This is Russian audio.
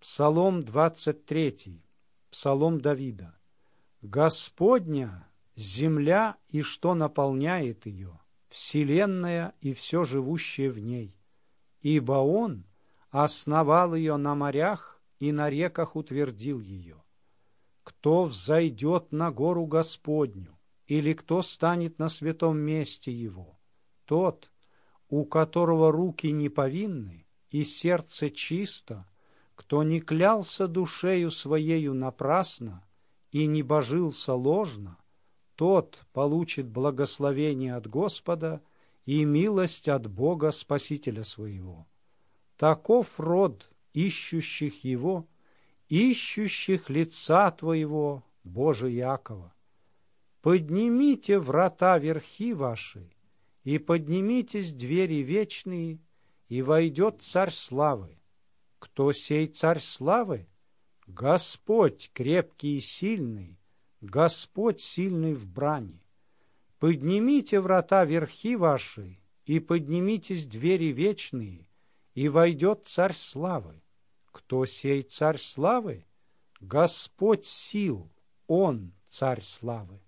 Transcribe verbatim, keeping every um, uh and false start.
Псалом двадцать третий, Псалом Давида. «Господня земля и что наполняет ее, вселенная и все живущее в ней, ибо Он основал ее на морях и на реках утвердил ее. Кто взойдет на гору Господню, или кто станет на святом месте Его? Тот, у которого руки не повинны и сердце чисто, кто не клялся душею своею напрасно и не божился ложно, тот получит благословение от Господа и милость от Бога Спасителя своего. Таков род ищущих Его, ищущих лица Твоего, Боже Иакова. Поднимите врата верхи ваши, и поднимитесь двери вечные, и войдет Царь славы. Кто сей Царь славы? Господь крепкий и сильный, Господь сильный в брани. Поднимите врата верхи ваши, и поднимитесь двери вечные, и войдет Царь славы. Кто сей Царь славы? Господь сил, Он Царь славы.